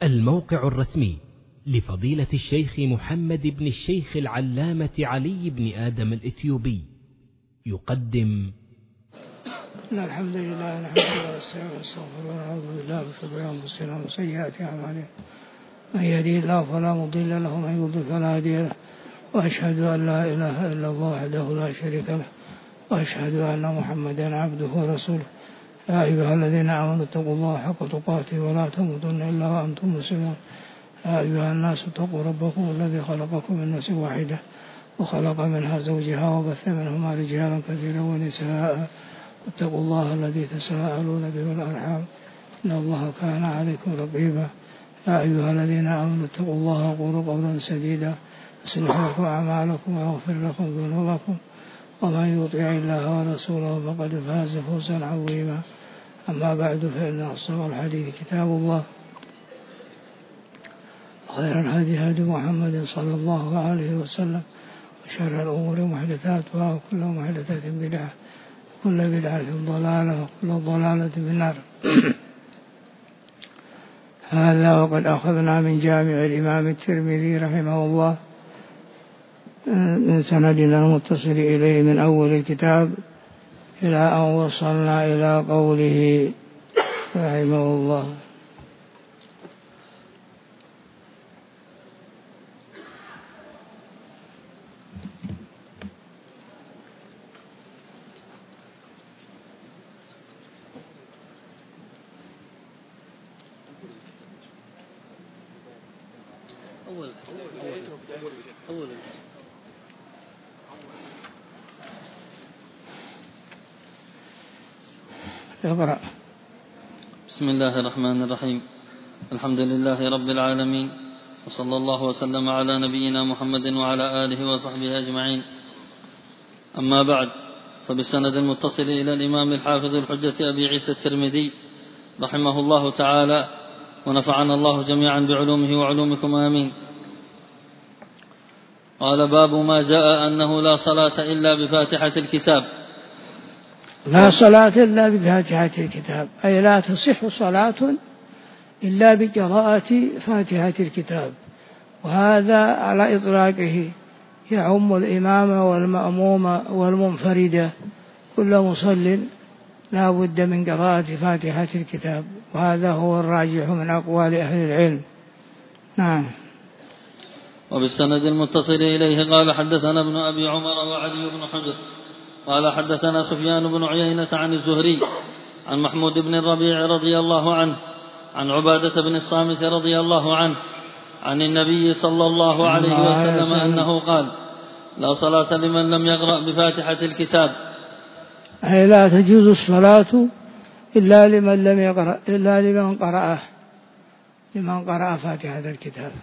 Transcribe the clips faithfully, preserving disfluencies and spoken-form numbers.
الموقع الرسمي لفضيلة الشيخ محمد بن الشيخ العلامة علي بن آدم الإثيوبي يقدم الحمد لله نحمده ونستعينه ونستغفره ونعوذ بالله من شرور أنفسنا وسيئات أعمالنا من يهده الله فلا مضل له ومن يضلل فلا هادي له وأشهد أن لا إله إلا الله وحده لا شريك له وأشهد أن محمدا عبده ورسوله يا أيها الذين آمنوا اتقوا الله حق تقاته ولا تموتن إلا وأنتم مسلمون يا أيها الناس اتقوا ربكم الذي خلقكم من نفس واحدة وخلق منها زوجها وبث منهما رجالا كثيرا ونساء واتقوا الله الذي تساءلون به والأرحام إن الله كان عليكم رقيبا يا أيها الذين آمنوا اتقوا الله وقولوا قولا سديدا يصلح لكم أعمالكم ويغفر لكم ذنوبكم ومن يطع الله ورسوله فقد فاز فوزا عظيما أما بعد فإن أصدق الحديث كتاب الله خير الهدي هدي محمد صلى الله عليه وسلم وشر الأمور محدثاتها وكل محدثة بدعة وكل بدعة ضلالة وكل ضلالة في النار. هذا وقد أخذنا من جامع الإمام الترمذي رحمه الله من سندنا المتصل إليه من أول الكتاب إلى أن وصلنا إلى قوله رحمه الله أول أول اقرأ. بسم الله الرحمن الرحيم. الحمد لله رب العالمين وصلى الله وسلم على نبينا محمد وعلى آله وصحبه أجمعين. أما بعد، فبالسند المتصل إلى الإمام الحافظ الحجة أبي عيسى الترمذي رحمه الله تعالى ونفعنا الله جميعا بعلومه وعلومكم آمين. قال: باب ما جاء أنه لا صلاة إلا بفاتحة الكتاب. لا صلاة إلا بفاتحة الكتاب، أي لا تصح صلاة إلا بقراءة فاتحة الكتاب، وهذا على إطلاقه يعم الإمام والمأموم والمنفرد، كل مصل لا بد من قراءة فاتحة الكتاب، وهذا هو الراجح من أقوال أهل العلم. نعم. وبالسند المتصل إليه قال: حدثنا ابن أبي عمر وعلي بن حجر قال: حدثنا سفيان بن عيينة عن الزهري عن محمود بن الربيع رضي الله عنه عن عبادة بن الصامت رضي الله عنه عن النبي صلى الله عليه وسلم أنه قال: لا صلاة لمن لم يقرأ بفاتحة الكتاب. أي لا تجوز الصلاة إلا لمن لم يقرأ إلا لمن قرأه لمن قرأ فاتحة الكتاب،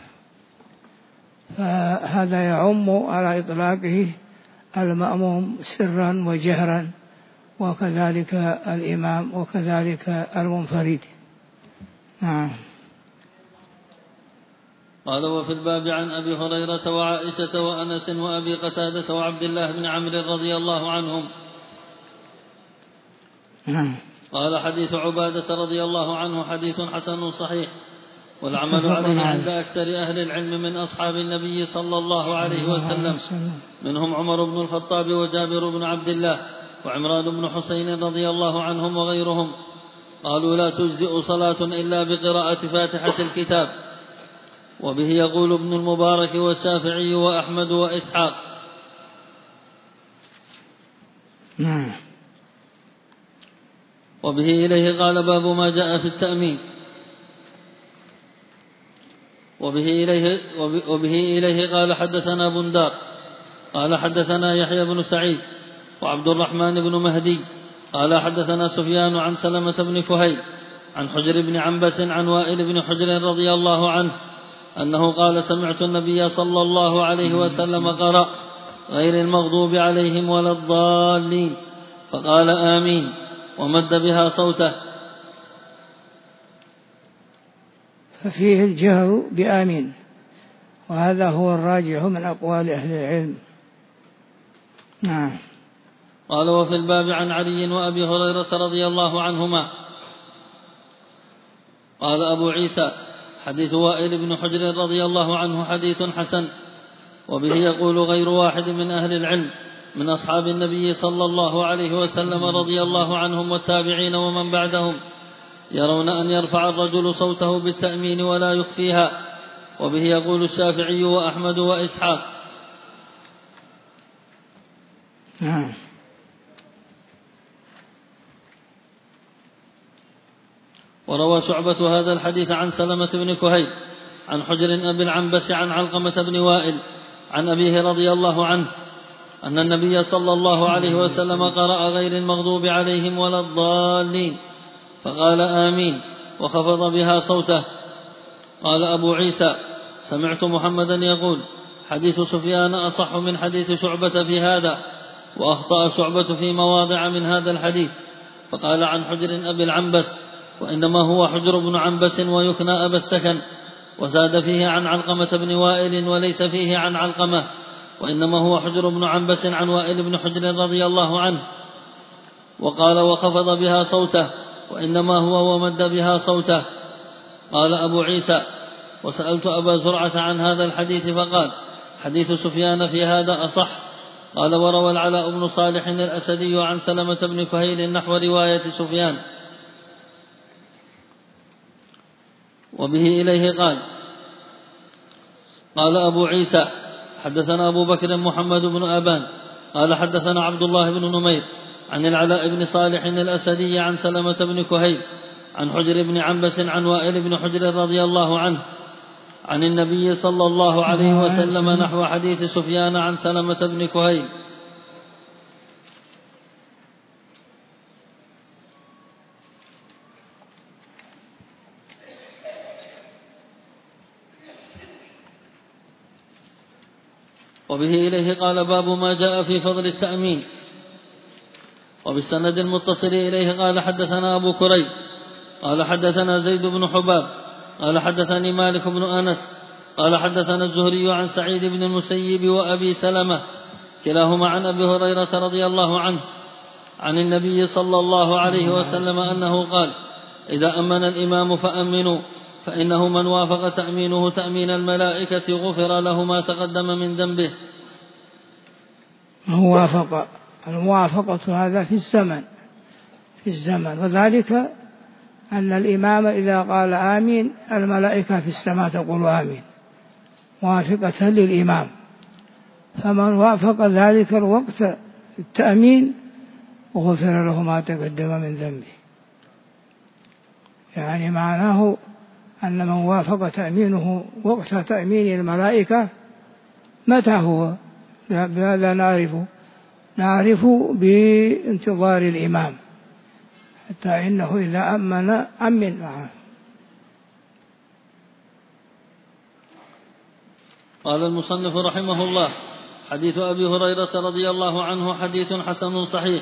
فهذا يعم على إطلاقه المأموم سرا وجهرا، وكذلك الإمام وكذلك المنفرد. نعم. قال: وفي الباب عن أبي هريرة وعائشة وأنس وأبي قتادة وعبد الله بن عمرو رضي الله عنهم. نعم. قال: حديث عبادة رضي الله عنه حديث حسن صحيح، والعمل عليه عند أكثر أهل العلم من أصحاب النبي صلى الله عليه وسلم، منهم عمر بن الخطاب وجابر بن عبد الله وعمران بن حسين رضي الله عنهم وغيرهم. قالوا: لا تجزئ صلاة إلا بقراءة فاتحة الكتاب. وبه يقول ابن المبارك والشافعي وأحمد وإسحاق. نعم. وبه إليه قال: باب ما جاء في التأمين. وبه إليه, وبه إليه قال: حدثنا بندار قال: حدثنا يحيى بن سعيد وعبد الرحمن بن مهدي قال: حدثنا سفيان عن سلمة بن كهيل عن حجر بن عنبس عن وائل بن حجر رضي الله عنه أنه قال: سمعت النبي صلى الله عليه وسلم قرأ: غير المغضوب عليهم ولا الضالين، فقال: آمين، ومد بها صوته. ففيه الجهر بآمين، وهذا هو الراجح من أقوال أهل العلم. نعم. قال: وفي الباب عن علي وأبي هريرة رضي الله عنهما. قال أبو عيسى: حديث وائل بن حجر رضي الله عنه حديث حسن. وبه يقول غير واحد من أهل العلم من أصحاب النبي صلى الله عليه وسلم رضي الله عنهم والتابعين ومن بعدهم يرون أن يرفع الرجل صوته بالتأمين ولا يخفيها. وبه يقول الشافعي وأحمد وإسحاق. نعم. وروى شعبة هذا الحديث عن سلمة بن كهيل عن حجر أبي العنبس عن علقمة بن وائل عن أبيه رضي الله عنه أن النبي صلى الله عليه وسلم قرأ غير المغضوب عليهم ولا الضالين فقال آمين وخفض بها صوته. قال أبو عيسى سمعت محمدا يقول حديث سفيان أصح من حديث شعبة في هذا، وأخطأ شعبة في مواضع من هذا الحديث، فقال عن حجر أبي العنبس وإنما هو حجر بن عنبس ويكنى أبا السكن، وزاد فيه عن علقمة بن وائل وليس فيه عن علقمة، وإنما هو حجر بن عنبس عن وائل بن حجر رضي الله عنه. وقال وخفض بها صوته وإنما هو ومد بها صوته. قال أبو عيسى وسألت أبا زرعة عن هذا الحديث فقال حديث سفيان في هذا أصح. قال وروى العلاء بن صالح الأسدي عن سلمة بن كهيل نحو رواية سفيان. وبه إليه قال قال أبو عيسى حدثنا أبو بكر محمد بن أبان قال حدثنا عبد الله بن نمير عن العلاء بن صالح الأسدي عن سلمة بن كهيل عن حجر بن عنبس عن وائل بن حجر رضي الله عنه عن النبي صلى الله عليه وسلم نحو حديث سفيان عن سلمة بن كهيل. وبه إليه قال باب ما جاء في فضل التأمين. وبالسند المتصل إليه قال حدثنا أبو كريب قال حدثنا زيد بن حباب قال حدثني مالك بن أنس قال حدثنا الزهري عن سعيد بن المسيب وأبي سلمة كلاهما عن أبي هريرة رضي الله عنه عن النبي صلى الله عليه وسلم أنه قال إذا أمن الإمام فأمنوا فإنه من وافق تأمينه تأمين الملائكة غفر له ما تقدم من ذنبه. موافقة الموافقة هذا في الزمن في الزمن وذلك أن الإمام إذا قال آمين الملائكة في السماء تقول آمين موافقة للإمام، فمن وافق ذلك الوقت التأمين غفر له ما تقدم من ذنبه. يعني معناه أن من وافق تأمينه وقت تأمين الملائكة متى هو؟ بهذا نعرف نعرف بانتظار الإمام حتى إنه إذا أمن أمن معه. قال المصنف رحمه الله حديث أبي هريرة رضي الله عنه حديث حسن صحيح.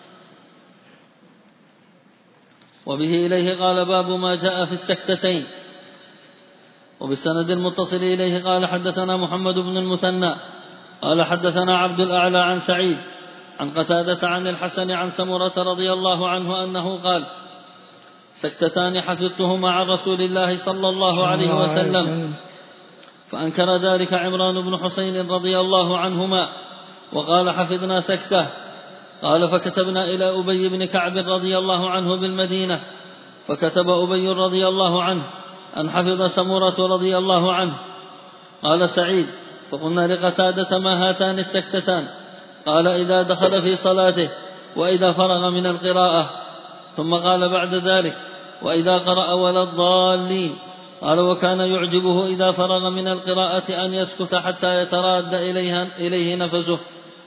وبه إليه قال باب ما جاء في السكتتين. وبالسند المتصل إليه قال حدثنا محمد بن المثنى قال حدثنا عبد الأعلى عن سعيد عن قتادة عن الحسن عن سمرة رضي الله عنه أنه قال سكتتان حفظتهما عن رسول الله صلى الله عليه وسلم، فأنكر ذلك عمران بن حسين رضي الله عنهما وقال حفظنا سكتة. قال فكتبنا إلى أبي بن كعب رضي الله عنه بالمدينة، فكتب أبي رضي الله عنه أن حفظ سمرة رضي الله عنه. قال سعيد فقلنا لقتادة ما هاتان السكتتان؟ قال إذا دخل في صلاته وإذا فرغ من القراءة. ثم قال بعد ذلك وإذا قرأ ولا الضالين. قال وكان يعجبه إذا فرغ من القراءة أن يسكت حتى يتراد إليه نفسه.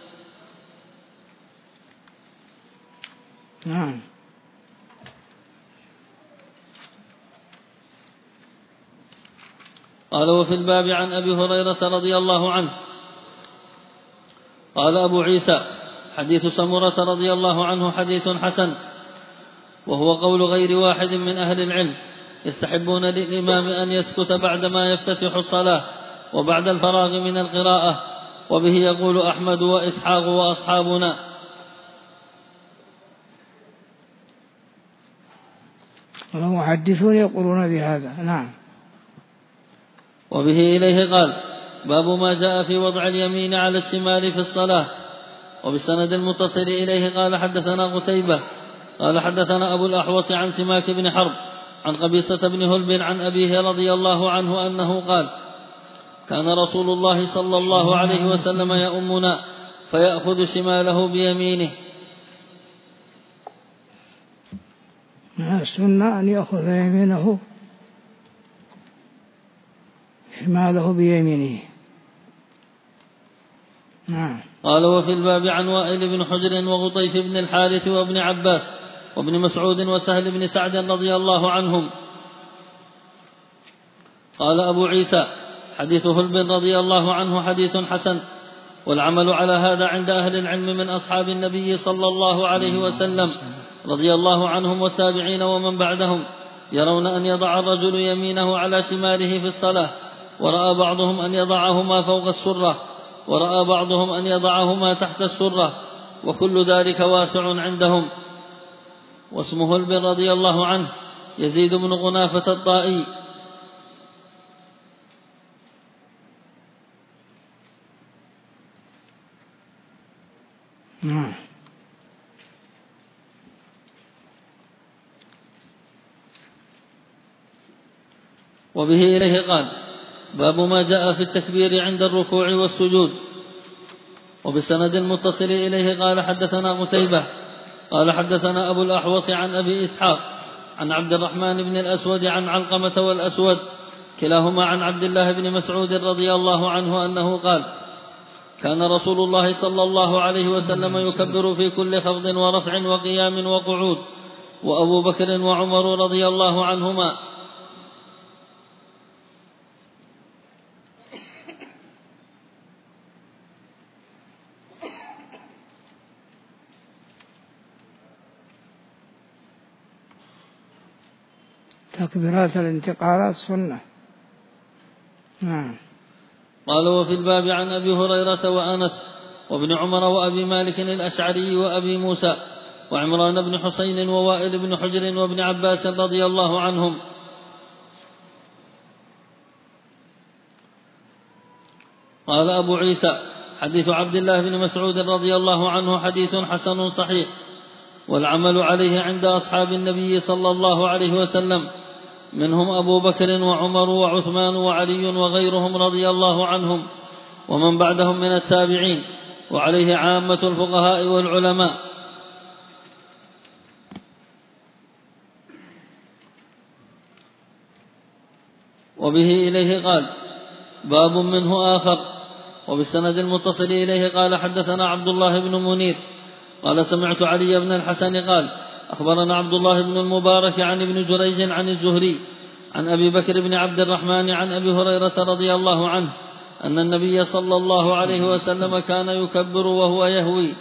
نعم. قال وفي الباب عن أبي هريرة رضي الله عنه قال أبو عيسى حديث سمرة رضي الله عنه حديث حسن، وهو قول غير واحد من أهل العلم يستحبون للإمام أن يسكت بعدما يفتتح الصلاة وبعد الفراغ من القراءة. وبه يقول أحمد وإسحاق وأصحابنا. والمحدثون يقولون بهذا. نعم. وبه إليه قال باب ما جاء في وضع اليمين على الشمال في الصلاة. وبسند المتصل إليه قال حدثنا قتيبة قال حدثنا أبو الأحوص عن سماك بن حرب عن قبيصة بن هلب عن أبيه رضي الله عنه أنه قال كان رسول الله صلى الله عليه وسلم يؤمنا فيأخذ شماله بيمينه. السنة أن يأخذ يمينه شماله بيمينه. نعم. قال وفي الباب عن وائل بن حجر وغطيف بن الحارث وابن عباس وابن مسعود وسهل بن سعد رضي الله عنهم. قال أبو عيسى حديث هلب رضي الله عنه حديث حسن، والعمل على هذا عند أهل العلم من أصحاب النبي صلى الله عليه وسلم رضي الله عنهم والتابعين ومن بعدهم، يرون أن يضع الرجل يمينه على شماله في الصلاة، ورأى بعضهم أن يضعهما فوق السرة، ورأى بعضهم أن يضعهما تحت السرة، وكل ذلك واسع عندهم. واسمه هلب رضي الله عنه يزيد بن غنافة الطائي. نعم. وبه إليه قال باب ما جاء في التكبير عند الركوع والسجود. وبسند المتصل إليه قال حدثنا قتيبة قال حدثنا أبو الأحوص عن أبي إسحاق عن عبد الرحمن بن الأسود عن علقمة والأسود كلاهما عن عبد الله بن مسعود رضي الله عنه أنه قال كان رسول الله صلى الله عليه وسلم يكبر في كل خفض ورفع وقيام وقعود، وأبو بكر وعمر رضي الله عنهما. تكبيرات الانتقالات سنة. نعم. قال وفي الباب عن أبي هريرة وأنس وابن عمر وأبي مالك الأشعري وأبي موسى وعمران بن حسين ووائل بن حجر وابن عباس رضي الله عنهم. قال أبو عيسى حديث عبد الله بن مسعود رضي الله عنه حديث حسن صحيح، والعمل عليه عند أصحاب النبي صلى الله عليه وسلم، منهم أبو بكر وعمر وعثمان وعلي وغيرهم رضي الله عنهم ومن بعدهم من التابعين، وعليه عامة الفقهاء والعلماء. وبه إليه قال باب منه آخر. وبالسند المتصل إليه قال حدثنا عبد الله بن منير قال سمعت علي بن الحسن قال أخبرنا عبد الله بن المبارك عن ابن جريج عن الزهري عن أبي بكر بن عبد الرحمن عن أبي هريرة رضي الله عنه أن النبي صلى الله عليه وسلم كان يكبر وهو يهوي.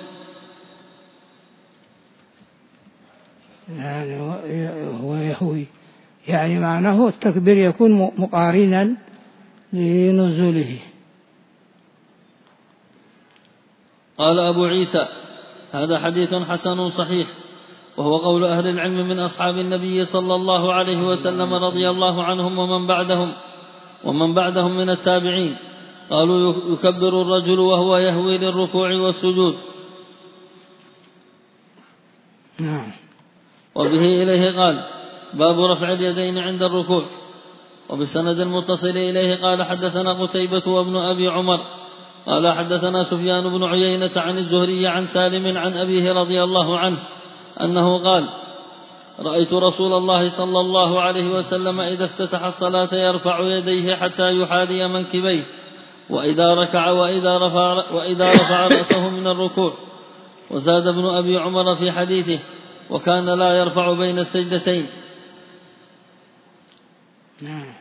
يعني هو يهوي يعني معناه التكبير يكون مقارنا لنزوله. قال أبو عيسى هذا حديث حسن صحيح، وهو قول أهل العلم من أصحاب النبي صلى الله عليه وسلم رضي الله عنهم ومن بعدهم ومن بعدهم من التابعين، قالوا يكبر الرجل وهو يهوي للركوع والسجود. نعم. وبه إليه قال باب رفع اليدين عند الركوع. وبالسند المتصل إليه قال حدثنا قتيبة وابن أبي عمر قال حدثنا سفيان بن عيينة عن الزهري عن سالم عن أبيه رضي الله عنه أنه قال رأيت رسول الله صلى الله عليه وسلم إذا افتتح الصلاة يرفع يديه حتى يحاذي منكبيه، وإذا ركع وإذا رفع, وإذا رفع رأسه من الركوع. وزاد ابن أبي عمر في حديثه وكان لا يرفع بين السجدتين. نعم.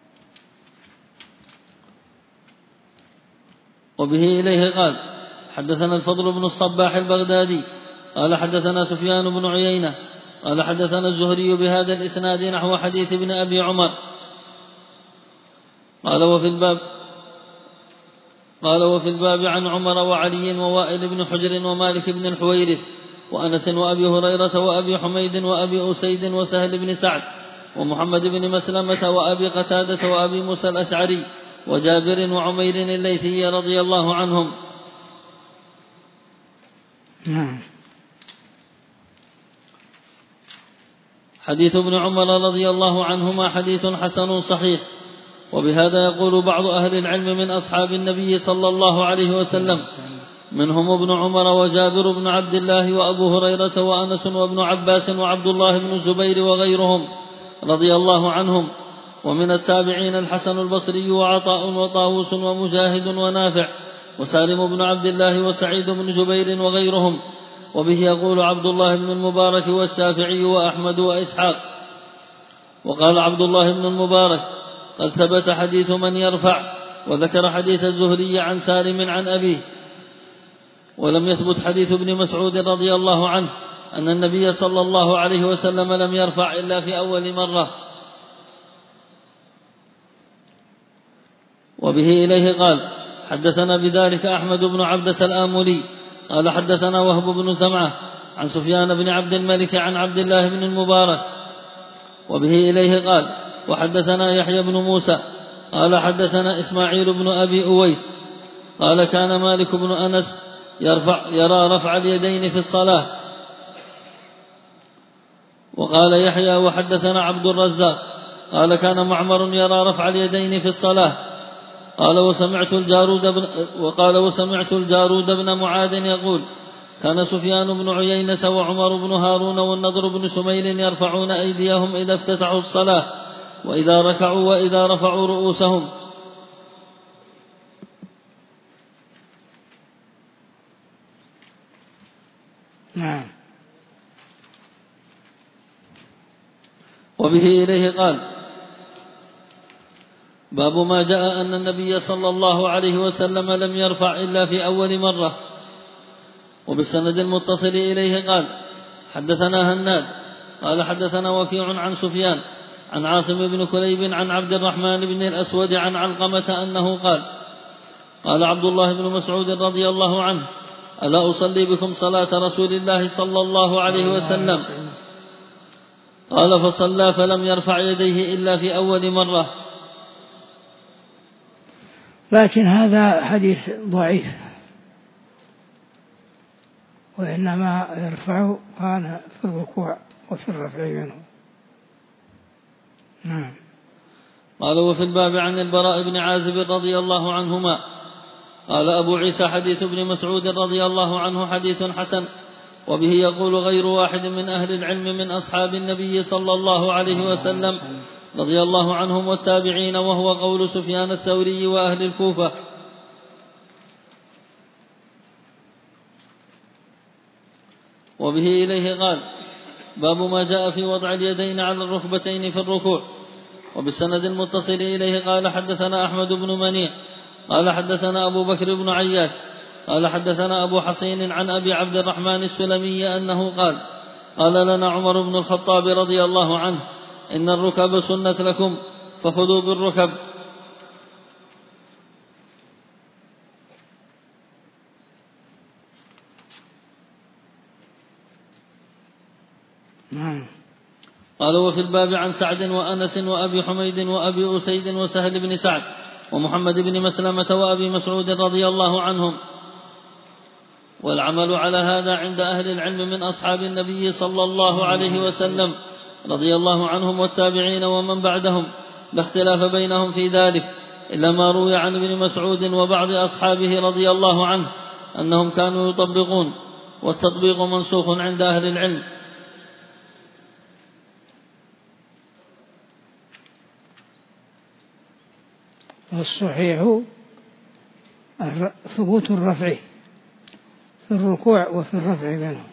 وبه إليه قال حدثنا الفضل بن الصباح البغدادي قال حدثنا سفيان بن عيينة قال حدثنا الزهري بهذا الإسناد نحو حديث ابن أبي عمر. قال وفي الباب قال وفي الباب عن عمر وعلي ووائل بن حجر ومالك بن الحويرث وأنس وأبي هريرة وأبي حميد وأبي أسيد وسهل بن سعد ومحمد بن مسلمة وأبي قتادة وأبي موسى الأشعري وجابر وعمير الليثي رضي الله عنهم. نعم. حديث ابن عمر رضي الله عنهما حديث حسن صحيح. وبهذا يقول بعض أهل العلم من أصحاب النبي صلى الله عليه وسلم، منهم ابن عمر وجابر بن عبد الله وأبو هريرة وأنس وابن عباس وعبد الله بن الزبير وغيرهم رضي الله عنهم، ومن التابعين الحسن البصري وعطاء وطاووس ومجاهد ونافع وسالم بن عبد الله وسعيد بن جبير وغيرهم. وبه يقول عبد الله بن المبارك والشافعي وأحمد وإسحاق. وقال عبد الله بن المبارك: قد ثبت حديث من يرفع، وذكر حديث الزهري عن سالم عن أبيه، ولم يثبت حديث ابن مسعود رضي الله عنه أن النبي صلى الله عليه وسلم لم يرفع إلا في أول مرة. وبه إليه قال: حدثنا بذلك أحمد بن عبدة الآملي قال حدثنا وهب بن زمعة عن سفيان بن عبد الملك عن عبد الله بن المبارك. وبه إليه قال: وحدثنا يحيى بن موسى قال حدثنا إسماعيل بن أبي أويس قال كان مالك بن أنس يرفع يرى رفع اليدين في الصلاة. وقال يحيى: وحدثنا عبد الرزاق قال كان معمر يرى رفع اليدين في الصلاة. قال وسمعت الجارود بن وقال وسمعت الجارود بن معاذ يقول: كان سفيان بن عيينة وعمر بن هارون والنضر بن شميل يرفعون أيديهم إذا افتتحوا الصلاة، وإذا ركعوا وإذا رفعوا رؤوسهم. نعم. وبه إليه قال: باب ما جاء أن النبي صلى الله عليه وسلم لم يرفع إلا في أول مرة. وبالسند المتصل إليه قال: حدثنا هناد قال حدثنا وكيع عن سفيان عن عاصم بن كليب عن عبد الرحمن بن الأسود عن علقمة أنه قال: قال عبد الله بن مسعود رضي الله عنه: ألا أصلي بكم صلاة رسول الله صلى الله عليه وسلم؟ قال: فصلى فلم يرفع يديه إلا في أول مرة. لكن هذا حديث ضعيف، وإنما يرفع كان في الركوع وفي الرفع منه. نعم. قال: وفي الباب عن البراء بن عازب رضي الله عنهما قال أبو عيسى: حديث ابن مسعود رضي الله عنه حديث حسن. وبه يقول غير واحد من أهل العلم من أصحاب النبي صلى الله عليه وسلم رضي الله عنهم والتابعين، وهو قول سفيان الثوري وأهل الكوفة. وبه إليه قال: باب ما جاء في وضع اليدين على الركبتين في الركوع. وبالسند المتصل إليه قال: حدثنا أحمد بن منيع قال حدثنا أبو بكر بن عياش قال حدثنا أبو حصين عن أبي عبد الرحمن السلمي أنه قال: قال لنا عمر بن الخطاب رضي الله عنه: إن الركب سنة لكم فخذوا بالركب. قال: وفي الباب عن سعد وأنس وأبي حميد وأبي أسيد وسهل بن سعد ومحمد بن مسلمة وأبي مسعود رضي الله عنهم. والعمل على هذا عند أهل العلم من أصحاب النبي صلى الله عليه وسلم رضي الله عنهم والتابعين ومن بعدهم، لا اختلاف بينهم في ذلك، إلا ما روي عن ابن مسعود وبعض أصحابه رضي الله عنه أنهم كانوا يطبقون، والتطبيق منسوخ عند أهل العلم. والصحيح ثبوت الرفع في الركوع وفي الرفع منه.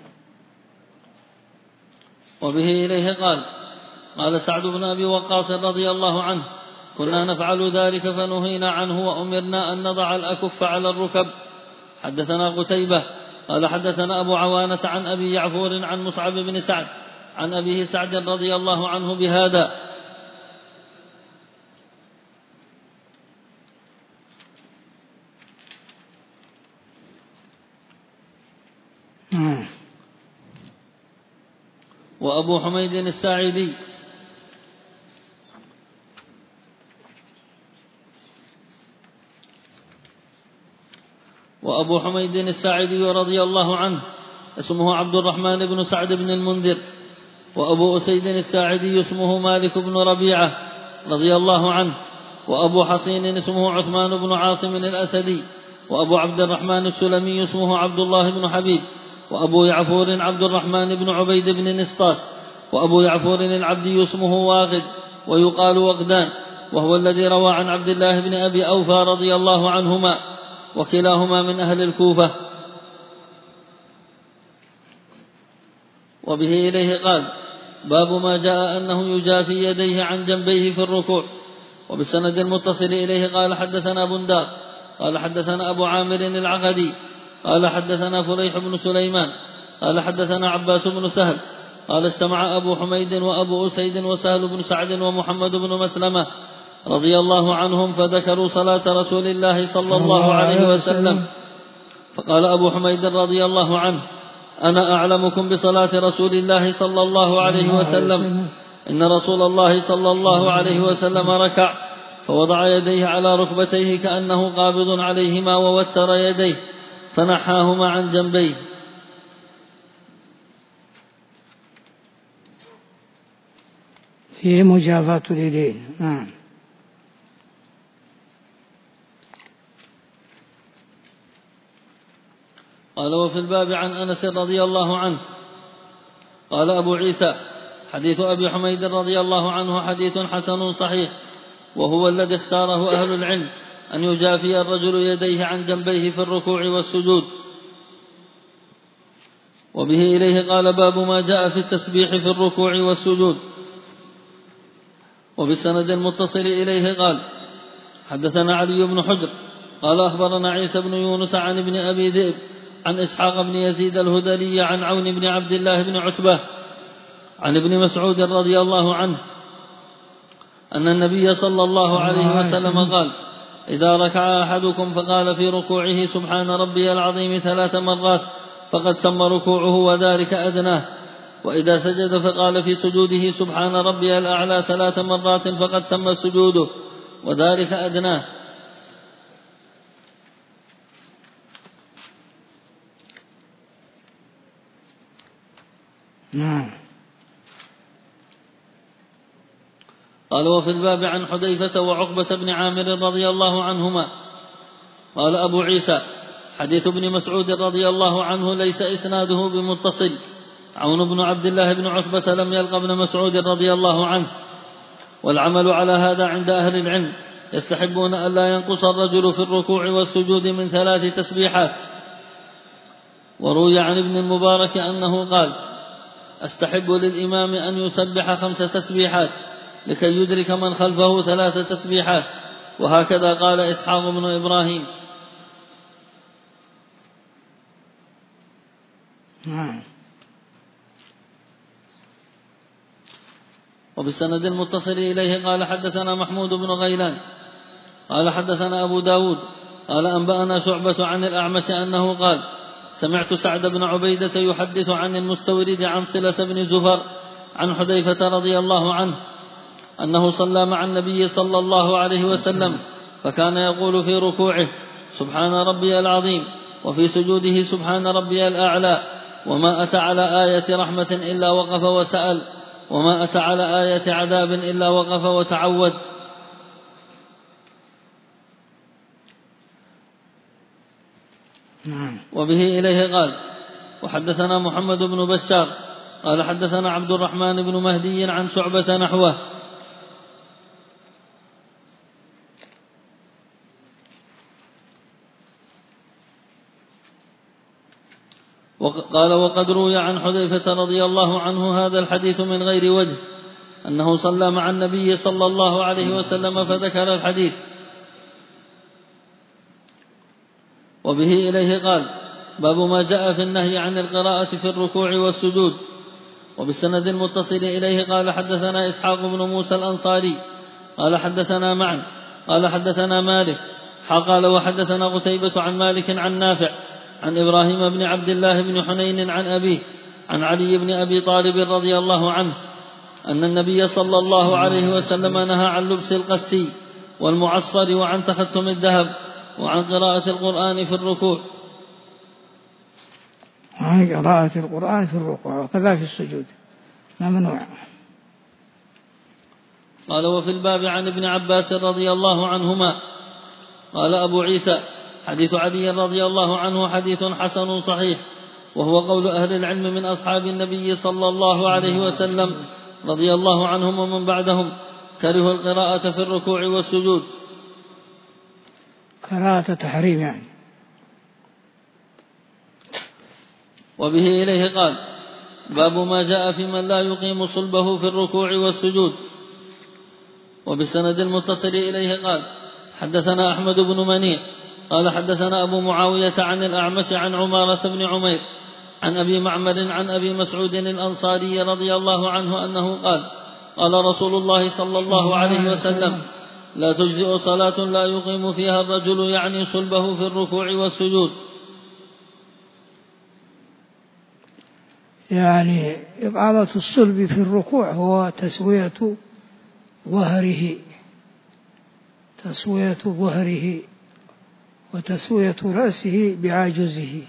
وبه إليه قال: قال سعد بن أبي وقاص رضي الله عنه: كنا نفعل ذلك فنهينا عنه وأمرنا أن نضع الأكف على الركب. حدثنا قتيبة قال حدثنا أبو عوانة عن أبي يعفور عن مصعب بن سعد عن أبيه سعد رضي الله عنه بهذا. وأبو حميد الساعدي وأبو حميد الساعدي رضي الله عنه اسمه عبد الرحمن بن سعد بن المنذر، وأبو أسيد الساعدي اسمه مالك بن ربيعة رضي الله عنه، وأبو حصين اسمه عثمان بن عاصم الأسدي، وأبو عبد الرحمن السلمي اسمه عبد الله بن حبيب، وأبو يعفور عبد الرحمن بن عبيد بن نسطاس، وأبو يعفور العبدي اسمه واغد ويقال وغدان، وهو الذي روى عن عبد الله بن أبي أوفى رضي الله عنهما، وكلاهما من أهل الكوفة. وبه إليه قال: باب ما جاء أنه يجافي يديه عن جنبيه في الركوع. وبالسند المتصل إليه قال: حدثنا بندار قال حدثنا أبو عامر العقدي قال حدثنا فليح بن سليمان قال حدثنا عباس بن سهل قال: استمع أبو حميد وأبو أسيد وسهل بن سعد ومحمد بن مسلمة رضي الله عنهم فذكروا صلاة رسول الله صلى الله عليه وسلم، فقال أبو حميد رضي الله عنه: أنا أعلمكم بصلاة رسول الله صلى الله عليه وسلم، إن رسول الله صلى الله عليه وسلم ركع فوضع يديه على ركبتيه كأنه قابض عليهما ووتر يديه فنحاهما عن جنبيه. فيه مجافاة اليدين. نعم. قال: وفي الباب عن أنس رضي الله عنه قال أبو عيسى: حديث أبي حميد رضي الله عنه حديث حسن صحيح، وهو الذي اختاره أهل العلم أن يجافي الرجل يديه عن جنبيه في الركوع والسجود. وبه إليه قال: باب ما جاء في التسبيح في الركوع والسجود. وبالسند المتصل إليه قال: حدثنا علي بن حجر قال أخبرنا عيسى بن يونس عن ابن أبي ذئب عن إسحاق بن يزيد الهذلي عن عون بن عبد الله بن عتبة عن ابن مسعود رضي الله عنه أن النبي صلى الله عليه وسلم قال: إذا ركع أحدكم فقال في ركوعه سبحان ربي العظيم ثلاث مرات فقد تم ركوعه وذلك أدناه، وإذا سجد فقال في سجوده سبحان ربي الأعلى ثلاث مرات فقد تم سجوده وذلك أدناه. نعم. قال: وفي الباب عن حذيفة وعقبة بن عامر رضي الله عنهما قال أبو عيسى: حديث ابن مسعود رضي الله عنه ليس إسناده بمتصل. عون بن عبد الله بن عتبة لم يلق ابن مسعود رضي الله عنه، والعمل على هذا عند أهل العلم، يستحبون ألا ينقص الرجل في الركوع والسجود من ثلاث تسبيحات. وروي عن ابن المبارك أنه قال: أستحب للإمام أن يسبح خمس تسبيحات لكي يدرك من خلفه ثلاث تسبيحات، وهكذا قال إسحاق بن إبراهيم. نعم. وبسند المتصل إليه قال: حدثنا محمود بن غيلان قال حدثنا أبو داود قال أنبأنا شعبة عن الأعمش أنه قال: سمعت سعد بن عبيدة يحدث عن المستورد عن صلة بن زفر عن حذيفة رضي الله عنه أنه صلى مع النبي صلى الله عليه وسلم فكان يقول في ركوعه سبحان ربي العظيم، وفي سجوده سبحان ربي الأعلى، وما أتى على آية رحمة إلا وقف وسأل، وما أتى على آية عذاب إلا وقف وتعود. وبه إليه قال: وحدثنا محمد بن بشار قال حدثنا عبد الرحمن بن مهدي عن شعبة نحوه. قال: وقد روي عن حذيفة رضي الله عنه هذا الحديث من غير وجه، أنه صلى مع النبي صلى الله عليه وسلم فذكر الحديث. وبه إليه قال: باب ما جاء في النهي عن القراءة في الركوع والسجود. وبالسند المتصل إليه قال: حدثنا إسحاق بن موسى الأنصاري قال حدثنا معا قال حدثنا مالك قال: وحدثنا قتيبة عن مالك عن نافع عن إبراهيم بن عبد الله بن حنين عن أبيه عن علي بن أبي طالب رضي الله عنه أن النبي صلى الله عليه وسلم نهى عن لبس القسي والمعصفر وعن تختم الذهب وعن قراءة القرآن في الركوع عن قراءة القرآن في الركوع وكذا في السجود ممنوع. قال وفي الباب عن ابن عباس رضي الله عنهما قال أبو عيسى حديث علي رضي الله عنه حديث حسن صحيح، وهو قول أهل العلم من أصحاب النبي صلى الله عليه وسلم رضي الله عنهم ومن بعدهم كرهوا القراءة في الركوع والسجود. قراءة تحريم يعني. وبه إليه قال باب ما جاء في من لا يقيم صلبه في الركوع والسجود. وبالسند المتصل إليه قال حدثنا أحمد بن منيع قال حدثنا أبو معاوية عن الأعمش عن عمارة بن عمير عن أبي معمر عن أبي مسعود الأنصاري رضي الله عنه أنه قال قال رسول الله صلى الله عليه وسلم لا تجزئ صلاة لا يقيم فيها الرجل يعني صلبه في الركوع والسجود. يعني إقامة الصلب في الركوع هو تسوية ظهره تسوية ظهره وتسوية رأسه بعجزه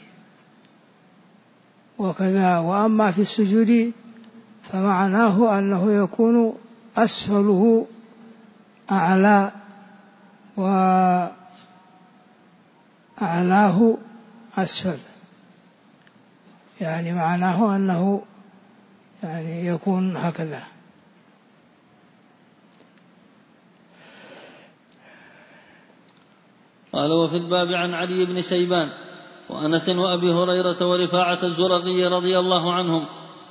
وكذا. وأما في السجود فمعناه أنه يكون أسفله أعلى وأعلاه أسفل، يعني معناه أنه يعني يكون هكذا. قال وفي الباب عن علي بن شيبان وأنس وأبي هريرة ورفاعة الزرقي رضي الله عنهم.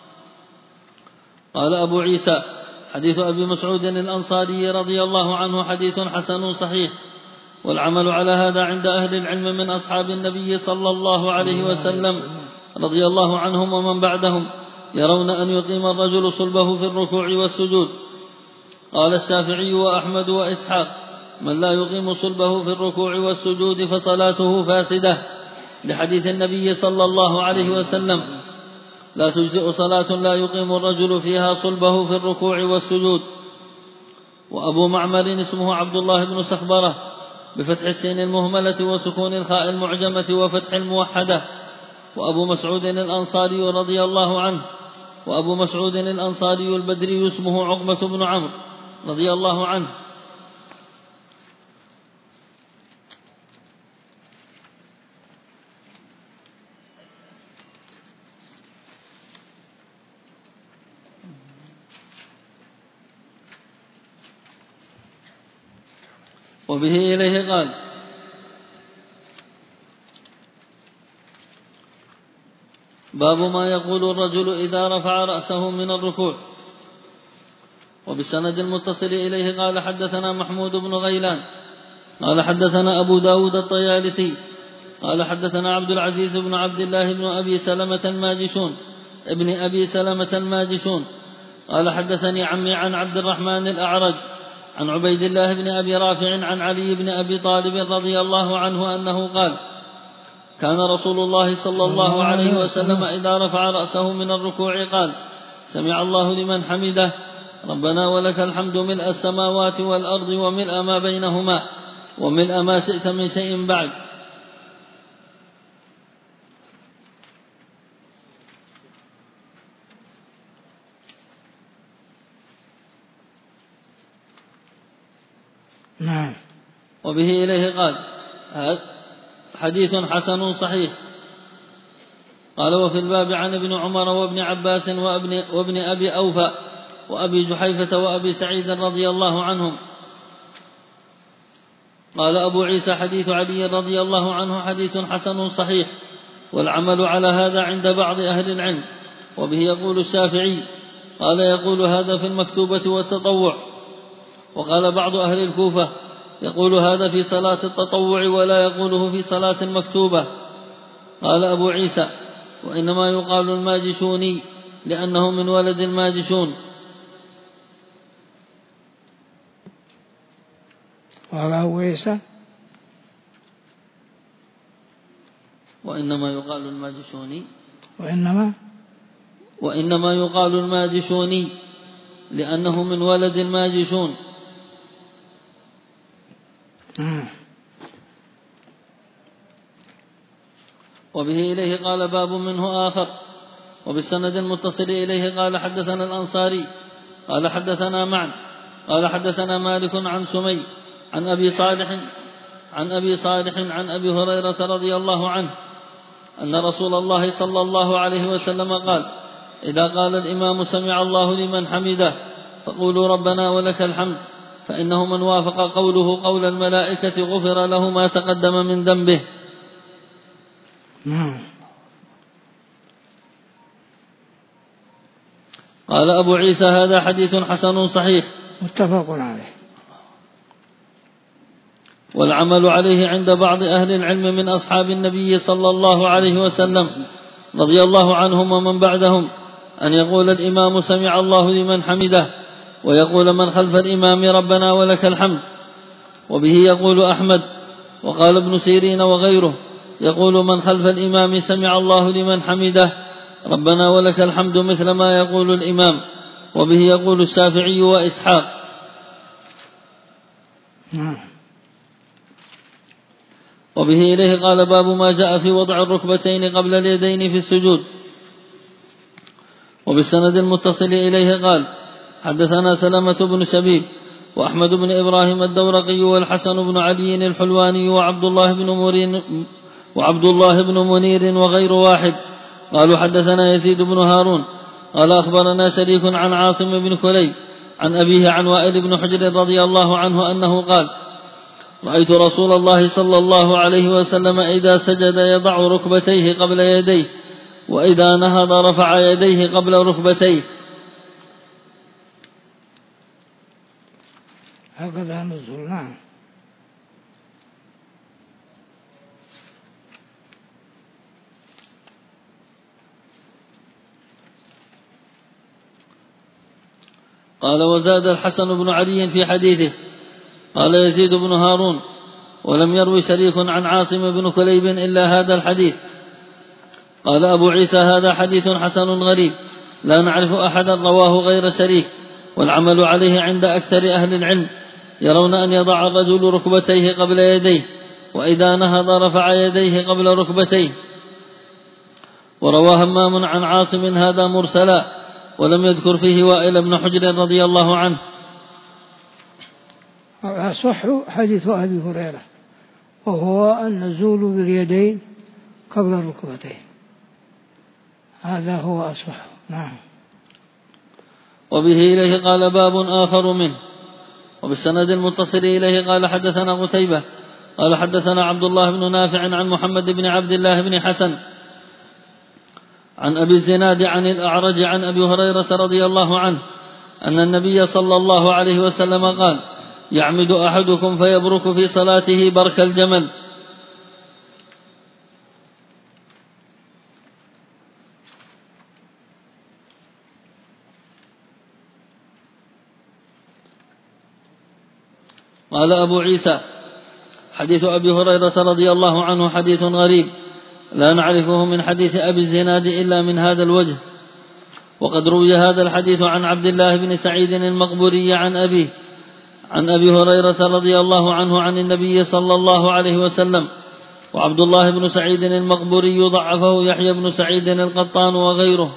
قال أبو عيسى حديث أبي مسعود الأنصاري رضي الله عنه حديث حسن صحيح، والعمل على هذا عند أهل العلم من أصحاب النبي صلى الله عليه وسلم رضي الله عنهم ومن بعدهم يرون أن يقيم الرجل صلبه في الركوع والسجود. قال الشافعي وأحمد وإسحاق من لا يقيم صلبه في الركوع والسجود فصلاته فاسدة، لحديث النبي صلى الله عليه وسلم لا تجزئ صلاة لا يقيم الرجل فيها صلبه في الركوع والسجود. وأبو معمر اسمه عبد الله بن سخبرة بفتح السين المهملة وسكون الخاء المعجمة وفتح الموحدة. وأبو مسعود الأنصاري رضي الله عنه وأبو مسعود الأنصاري البدري اسمه عقبة بن عمرو رضي الله عنه. وبه إليه قال باب ما يقول الرجل إذا رفع رأسه من الركوع. وبالسند المتصل إليه قال حدثنا محمود بن غيلان قال حدثنا أبو داود الطيالسي قال حدثنا عبد العزيز بن عبد الله بن أبي سلمة الماجشون ابن أبي سلمة الماجشون قال حدثني عمي عن عبد الرحمن الأعرج عن عبيد الله بن أبي رافع عن علي بن أبي طالب رضي الله عنه أنه قال كان رسول الله صلى الله عليه وسلم إذا رفع رأسه من الركوع قال سمع الله لمن حمده ربنا ولك الحمد ملء السماوات والأرض وملء ما بينهما وملء ما شئت من شيء بعد. نعم. وبه إليه قال حديث حسن صحيح. قال وفي الباب عن ابن عمر وابن عباس وابن, وابن أبي أوفى وأبي جحيفة وأبي سعيد رضي الله عنهم. قال أبو عيسى حديث علي رضي الله عنه حديث حسن صحيح، والعمل على هذا عند بعض أهل العلم. وبه يقول الشافعي قال يقول هذا في المكتوبة والتطوع. وقال بعض أهل الكوفة يقول هذا في صلاة التطوع ولا يقوله في صلاة المكتوبة. قال أبو عيسى وإنما يقال الماجشوني لأنه من ولد الماجشون. قال أبو عيسى وإنما يقال الماجشوني وإنما وإنما يقال الماجشوني لأنه من ولد الماجشون. وبه إليه قال باب منه آخر. وبالسند المتصل إليه قال حدثنا الأنصاري قال حدثنا معن قال حدثنا مالك عن سمي عن أبي صالح عن أبي صالح عن أبي هريرة رضي الله عنه أن رسول الله صلى الله عليه وسلم قال: إذا قال الإمام سمع الله لمن حمده فقولوا ربنا ولك الحمد، فإنه من وافق قوله قول الملائكة غفر له ما تقدم من ذنبه. قال أبو عيسى: هذا حديث حسن صحيح متفق عليه، والعمل عليه عند بعض أهل العلم من أصحاب النبي صلى الله عليه وسلم رضي الله عنهم ومن بعدهم أن يقول الإمام سمع الله لمن حمده، ويقول من خلف الإمام ربنا ولك الحمد. وبه يقول أحمد، وقال ابن سيرين وغيره يقول من خلف الإمام سمع الله لمن حمده ربنا ولك الحمد مثل ما يقول الإمام. وبه يقول الشافعي وإسحاق. وبه إليه قال باب ما جاء في وضع الركبتين قبل اليدين في السجود. وبالسند المتصل إليه قال حدثنا سلمة بن شبيب وأحمد بن إبراهيم الدورقي والحسن بن علي الحلواني وعبد الله بن منير وعبد الله بن منير وغير واحد قالوا حدثنا يزيد بن هارون قال أخبرنا شريك عن عاصم بن كليب عن أبيه عن وائل بن حجر رضي الله عنه أنه قال: رأيت رسول الله صلى الله عليه وسلم إذا سجد يضع ركبتيه قبل يديه، وإذا نهض رفع يديه قبل ركبتيه. هكذا نزول. نعم. قال: وزاد الحسن بن علي في حديثه قال يزيد بن هارون: ولم يروي شريك عن عاصم بن كليب إلا هذا الحديث. قال أبو عيسى: هذا حديث حسن غريب لا نعرف أحدا رواه غير شريك، والعمل عليه عند أكثر أهل العلم، يرون أن يضع الرجل ركبتيه قبل يديه، وإذا نهض رفع يديه قبل ركبتيه. وروى همام عن عاصم هذا مرسلا، ولم يذكر فيه وائل بن حجر رضي الله عنه. أصح حديث أبي هريرة، وهو النزول باليدين قبل الركبتين، هذا هو أصح. نعم. وبه إليه قال باب آخر منه. وبالسند المتصل إليه قال حدثنا قتيبة قال حدثنا عبد الله بن نافع عن محمد بن عبد الله بن حسن عن أبي الزناد عن الأعرج عن أبي هريرة رضي الله عنه أن النبي صلى الله عليه وسلم قال: يعمد أحدكم فيبرك في صلاته برك الجمل. قال أبو عيسى: حديث أبي هريرة رضي الله عنه حديث غريب لا نعرفه من حديث أبي الزناد إلا من هذا الوجه. وقد روي هذا الحديث عن عبد الله بن سعيد المقبوري عن أبيه عن أبي هريرة رضي الله عنه عن النبي صلى الله عليه وسلم. وعبد الله بن سعيد المقبوري ضعفه يحيى بن سعيد القطان وغيره.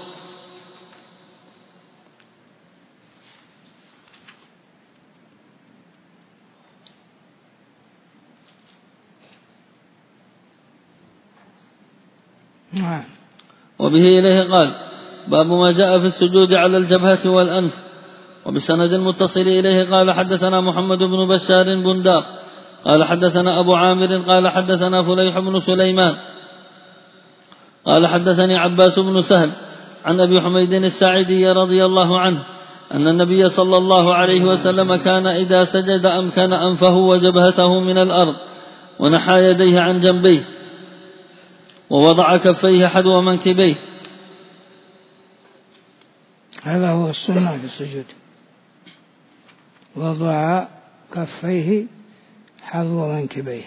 وبه إليه قال: باب ما جاء في السجود على الجبهة والأنف. وبسند المتصل إليه قال حدثنا محمد بن بشار بندار قال حدثنا أبو عامر قال حدثنا فليح بن سليمان قال حدثني عباس بن سهل عن أبي حميد الساعدي رضي الله عنه أن النبي صلى الله عليه وسلم كان إذا سجد أمكن أنفه وجبهته من الأرض، ونحى يديه عن جنبيه، ووضع كفيه حذو منكبيه. هذا هو السنة في السجود، وضع كفيه حذو منكبيه.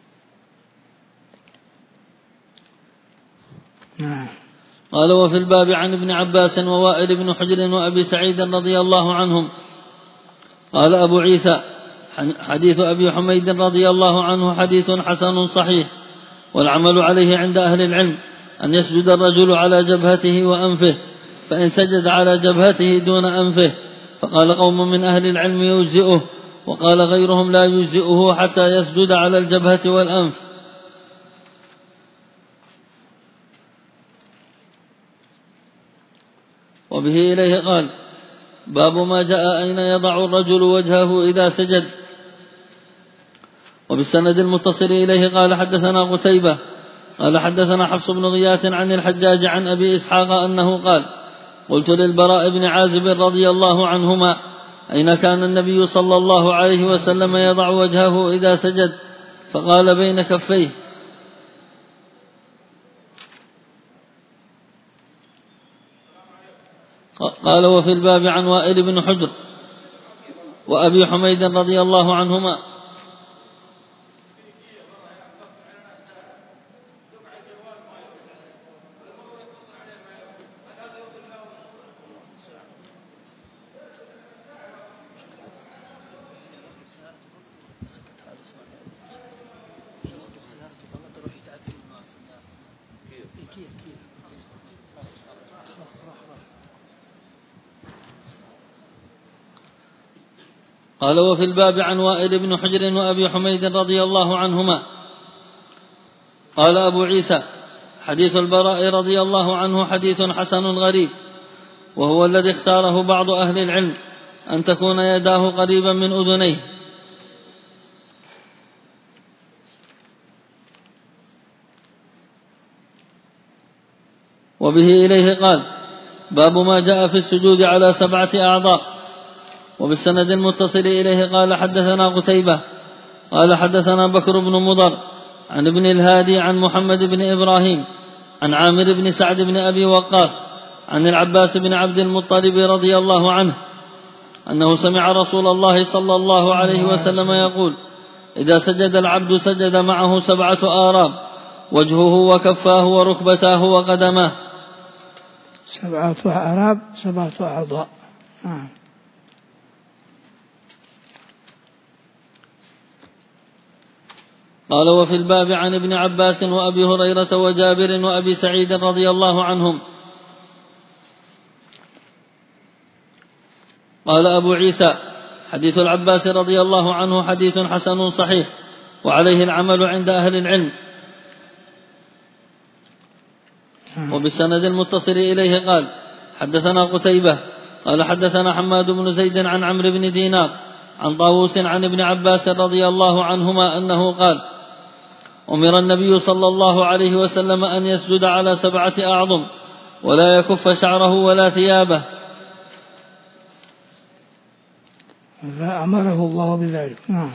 نعم. قال: وفي الباب عن ابن عباس ووائل بن حجر وأبي سعيد رضي الله عنهم. قال أبو عيسى: حديث أبي حميد رضي الله عنه حديث حسن صحيح والعمل عليه عند أهل العلم أن يسجد الرجل على جبهته وأنفه، فإن سجد على جبهته دون أنفه فقال قوم من أهل العلم يجزئه، وقال غيرهم لا يجزئه حتى يسجد على الجبهة والأنف. وبه إليه قال: باب ما جاء أين يضع الرجل وجهه إذا سجد. وبالسند المتصل إليه قال حدثنا قتيبة قال حدثنا حفص بن غياث عن الحجاج عن أبي إسحاق أنه قال: قلت للبراء بن عازب رضي الله عنهما: أين كان النبي صلى الله عليه وسلم يضع وجهه إذا سجد؟ فقال: بين كفيه. قال: وفي الباب عن وائل بن حجر وأبي حميد رضي الله عنهما. قال: وفي الباب عن وائل بن حجر وأبي حميد رضي الله عنهما. قال أبو عيسى: حديث البراء رضي الله عنه حديث حسن غريب، وهو الذي اختاره بعض أهل العلم أن تكون يداه قريبا من أذنيه. وبه إليه قال: باب ما جاء في السجود على سبعة أعضاء. وبالسند المتصل إليه قال حدثنا قتيبة قال حدثنا بكر بن مضر عن ابن الهادي عن محمد بن إبراهيم عن عامر بن سعد بن أبي وقاص عن العباس بن عبد المطلب رضي الله عنه أنه سمع رسول الله صلى الله عليه وسلم يقول: إذا سجد العبد سجد معه سبعة آراب، وجهه وكفاه وركبتاه وقدماه. سبعة آراب سبعة أعضاء. آه. قال: وفي الباب عن ابن عباس وأبي هريرة وجابر وأبي سعيد رضي الله عنهم. قال أبو عيسى: حديث العباس رضي الله عنه حديث حسن صحيح، وعليه العمل عند أهل العلم. وبالسند المتصل إليه قال حدثنا قتيبة قال حدثنا حماد بن زيد عن عمرو بن دينار عن طاووس عن ابن عباس رضي الله عنهما أنه قال: أمر النبي صلى الله عليه وسلم أن يسجد على سبعة أعظم ولا يكف شعره ولا ثيابه. فأمره الله بذلك. نعم.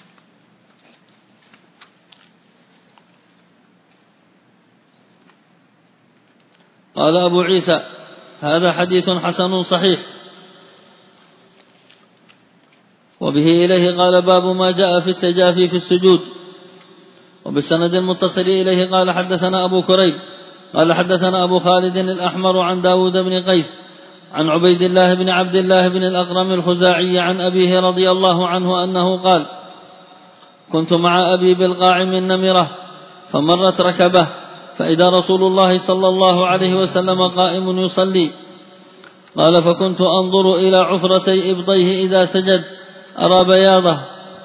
قال أبو عيسى: هذا حديث حسن صحيح. وبه إليه قال: باب ما جاء في التجافي في السجود. وبالسند المتصل إليه قال حدثنا أبو كريب قال حدثنا أبو خالد الأحمر عن داود بن قيس عن عبيد الله بن عبد الله بن الأقرم الخزاعي عن أبيه رضي الله عنه أنه قال: كنت مع أبي بالقاع من نمرة فمرت ركبه، فإذا رسول الله صلى الله عليه وسلم قائم يصلي. قال: فكنت أنظر إلى عفرتي إبطيه إذا سجد أرى بياضه.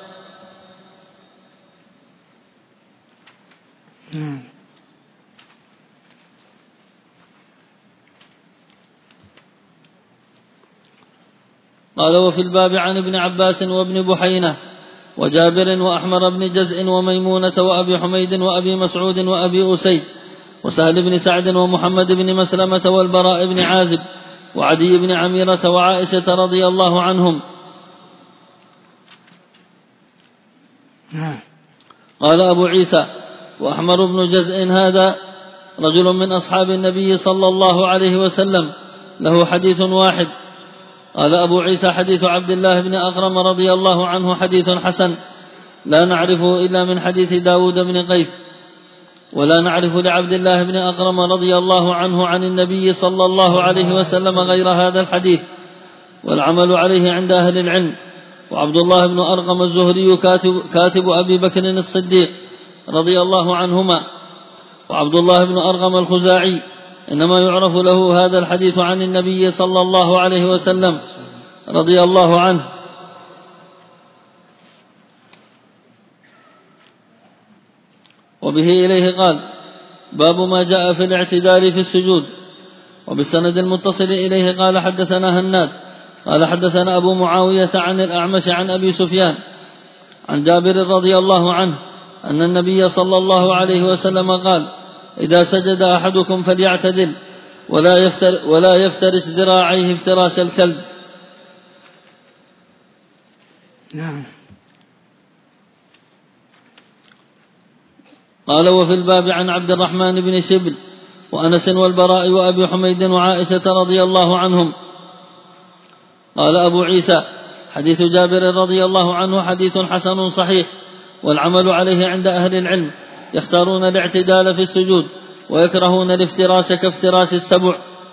قال: وفي الباب عن ابن عباس وابن بحينة وجابر وأحمر بن جزء وميمونة وأبي حميد وأبي مسعود وأبي أسيد وسهل بن سعد ومحمد بن مسلمة والبراء بن عازب وعدي بن عميرة وعائشة رضي الله عنهم. قال أبو عيسى: وأحمر بن جزء هذا رجل من أصحاب النبي صلى الله عليه وسلم، له حديث واحد. قال أبو عيسى: حديث عبد الله بن أغرم رضي الله عنه حديث حسن، لا نعرفه إلا من حديث داود بن قيس، ولا نعرف لعبد الله بن أغرم رضي الله عنه عن النبي صلى الله عليه وسلم غير هذا الحديث، والعمل عليه عند أهل العلم. وعبد الله بن أرقم الزهري كاتب, كاتب أبي بكر الصديق رضي الله عنهما وعبد الله بن أرغم الخزاعي إنما يعرف له هذا الحديث عن النبي صلى الله عليه وسلم رضي الله عنه. وبه إليه قال: باب ما جاء في الاعتدال في السجود. وبالسند المتصل إليه قال: حدثنا هناد قال حدثنا أبو معاوية عن الأعمش عن أبي سفيان عن جابر رضي الله عنه أن النبي صلى الله عليه وسلم قال: إذا سجد أحدكم فليعتدل ولا يفتر ولا يفترس ذراعيه افتراس الكلب. نعم. قال: وفي الباب عن عبد الرحمن بن شبل وأنس والبراء وأبي حميد وعائشة رضي الله عنهم. قال أبو عيسى: حديث جابر رضي الله عنه حديث حسن صحيح، والعمل عليه عند أهل العلم، يختارون الاعتدال في السجود ويكرهون الافتراس كافتراس السبع.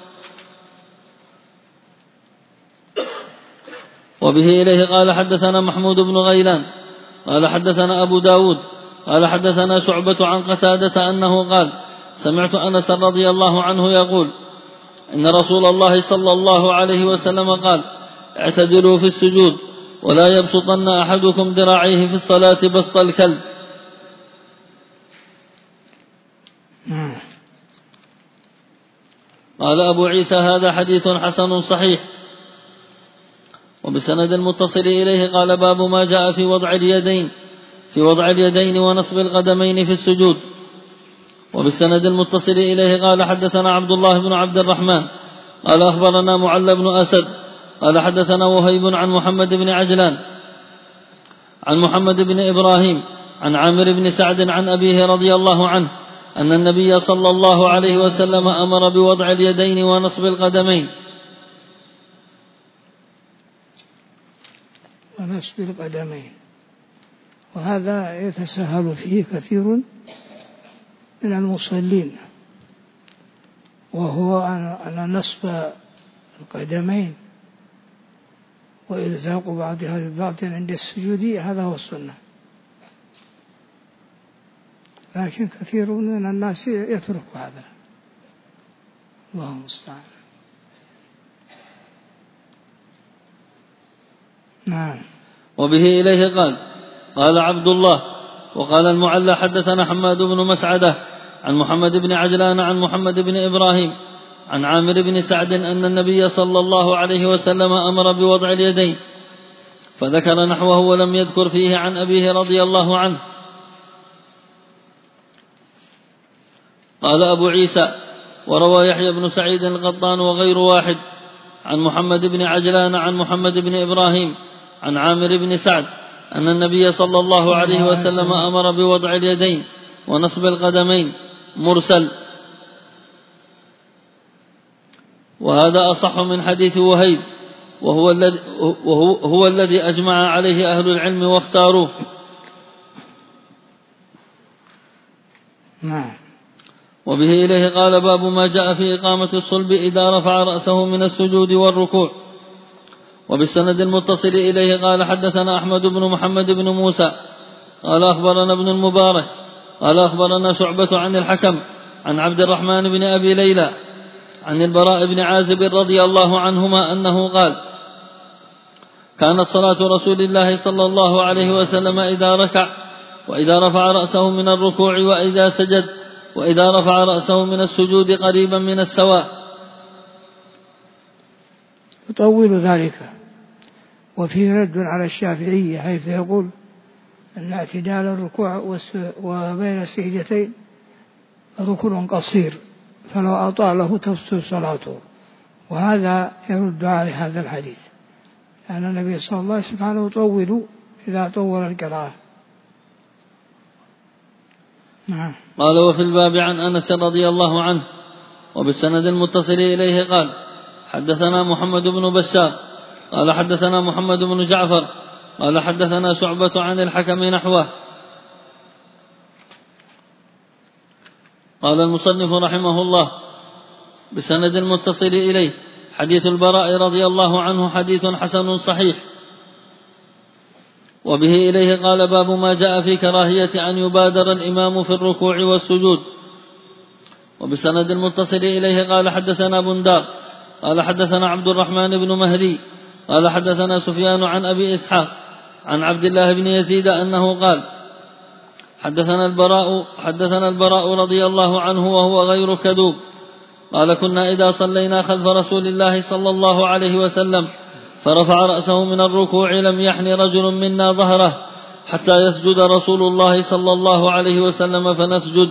وبه إليه قال: حدثنا محمود بن غيلان قال حدثنا أبو داود قال حدثنا شعبة عن قتادة أنه قال: سمعت أنس رضي الله عنه يقول: إن رسول الله صلى الله عليه وسلم قال: اعتدلوا في السجود ولا يبسطن أحدكم ذراعيه في الصلاة بسط الكلب. قال أبو عيسى: هذا حديث حسن صحيح. وبسند المتصل إليه قال: باب ما جاء في وضع اليدين في وضع اليدين ونصب القدمين في السجود. وبالسند المتصل إليه قال: حدثنا عبد الله بن عبد الرحمن قال أخبرنا معل بن أسد قال حدثنا وهيب عن محمد بن عجلان عن محمد بن إبراهيم عن عامر بن سعد عن أبيه رضي الله عنه أن النبي صلى الله عليه وسلم أمر بوضع اليدين ونصب القدمين. ونصب القدمين، وهذا يتساهل فيه كثير من المصلين، وهو أن نصب القدمين وإلزاق بعضها ببعض عند السجود هذا هو السنة، لكن كثير من الناس يترك هذا، الله المستعان. نعم. وبه إليه قال: قال عبد الله وقال المعلى حدثنا حماد بن مسعدة عن محمد بن عجلان عن محمد بن إبراهيم عن عامر بن سعد أن النبي صلى الله عليه وسلم أمر بوضع اليدين، فذكر نحوه ولم يذكر فيه عن أبيه رضي الله عنه. قال أبو عيسى: وروى يحيى بن سعيد القطان وغير واحد عن محمد بن عجلان عن محمد بن إبراهيم عن عامر بن سعد أن النبي صلى الله عليه وسلم أمر بوضع اليدين ونصب القدمين مرسل، وهذا أصح من حديث وهيب، وهو الذي وهو هو الذي أجمع عليه أهل العلم واختاروه. نعم. وبه إليه قال: باب ما جاء في إقامة الصلب إذا رفع رأسه من السجود والركوع. وبالسند المتصل إليه قال: حدثنا أحمد بن محمد بن موسى قال أخبرنا ابن المبارك قال أخبرنا شعبة عن الحكم عن عبد الرحمن بن أبي ليلى عن البراء بن عازب رضي الله عنهما أنه قال: كانت صلاة رسول الله صلى الله عليه وسلم إذا ركع وإذا رفع رأسه من الركوع وإذا سجد وإذا رفع رأسه من السجود قريبا من السواء. يطول ذلك. وفيه رد على الشافعية حيث يقول أن اعتدال الركوع وبين السجدتين ركن قصير، فلو أطاله تفسد صلاته، وهذا يرد على هذا الحديث، لأن النبي صلى الله عليه وسلم يطول إذا طول القراءة. نعم. قال: وفي الباب عن أنس رضي الله عنه وبالسند المتصل إليه قال: حدثنا محمد بن بشار قال حدثنا محمد بن جعفر قال حدثنا شعبة عن الحكم نحوه. قال المصنف رحمه الله: بسند المتصل إليه حديث البراء رضي الله عنه حديث حسن صحيح. وبه إليه قال: باب ما جاء في كراهية أن يبادر الإمام في الركوع والسجود. وبسند المتصل إليه قال حدثنا بندار قال حدثنا عبد الرحمن بن مهدي قال حدثنا سفيان عن أبي إسحاق عن عبد الله بن يزيد أنه قال حدثنا البراء حدثنا البراء رضي الله عنه وهو غير كذوب قال كنا إذا صلينا خلف رسول الله صلى الله عليه وسلم فرفع رأسه من الركوع لم يحن رجل منا ظهره حتى يسجد رسول الله صلى الله عليه وسلم فنسجد.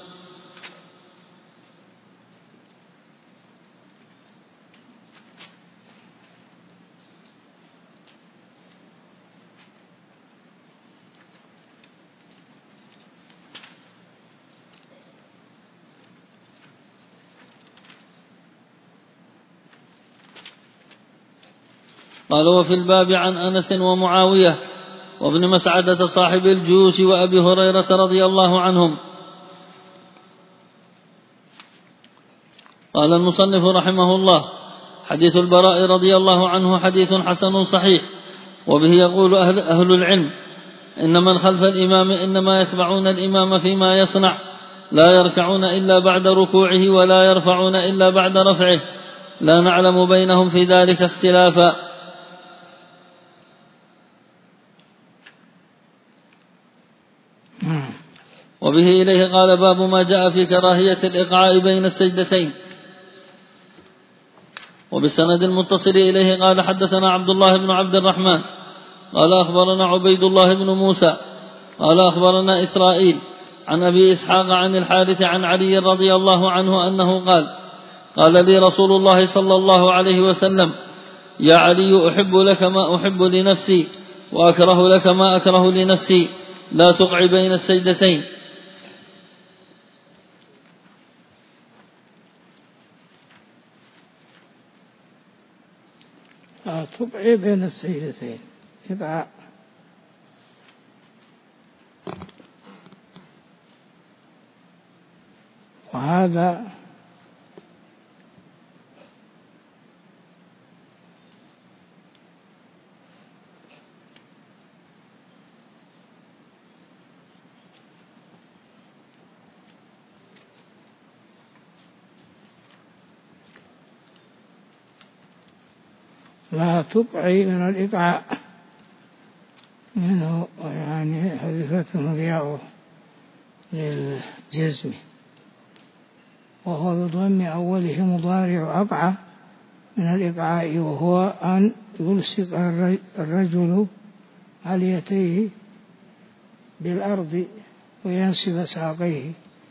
قال وفي الباب عن أنس ومعاوية وابن مسعدة صاحب الجيوش وأبي هريرة رضي الله عنهم. قال المصنف رحمه الله حديث البراء رضي الله عنه حديث حسن صحيح. وبه يقول أهل, أهل العلم إن من خلف الإمام إنما يتبعون الإمام فيما يصنع لا يركعون إلا بعد ركوعه ولا يرفعون إلا بعد رفعه لا نعلم بينهم في ذلك اختلافا. وبه إليه قال باب ما جاء في كراهية الإقعاء بين السجدتين. وبالسند المتصل إليه قال حدثنا عبد الله بن عبد الرحمن قال أخبرنا عبيد الله بن موسى قال أخبرنا إسرائيل عن أبي إسحاق عن الحارث عن علي رضي الله عنه أنه قال قال لي رسول الله صلى الله عليه وسلم يا علي أحب لك ما أحب لنفسي وأكره لك ما أكره لنفسي لا تقع بين السجدتين. لا تقع بين السجدتين إقعاء. وهذا لا تقعي من الإقعاء منه يعني حذفت الياء للجزم وهو بضم أوله مضارع أقعى من الإقعاء وهو أن يلصق الرجل عليتيه بالأرض وينصب ساقيه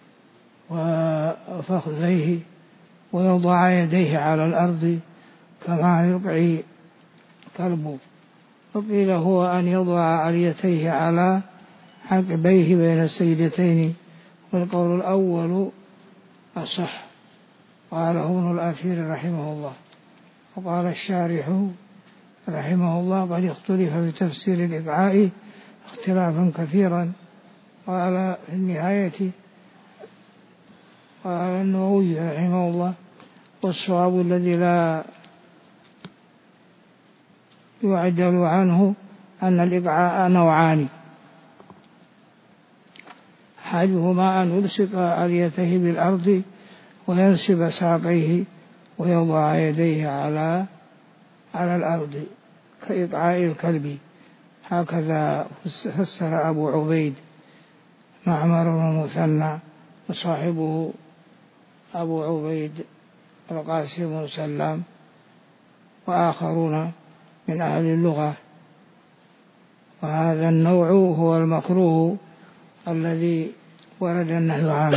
وفخذيه ويضع يديه على الأرض كما يقعي كلبه. وقيل هو أن يضع عليتيه على عقبيه بين السجدتين والقول الأول أصح قاله ابن الأثير رحمه الله. وقال الشارح رحمه الله قد اختلف في تفسير الإقعاء اختلافا كثيرا. قال في النهاية قال النووي رحمه الله والصواب الذي لا يعدل عنه أن الإقعاء نوعان أحدهما أن يلصق عليته بالأرض وينصب ساقيه ويضع يديه على على الأرض كإقعاء الكلب. هكذا فسر أبو عبيد معمر بن مثنى وصاحبه أبو عبيد القاسم بن سلام وآخرون من أهل اللغة. وهذا النوع هو المكروه الذي ورد النهي عنه.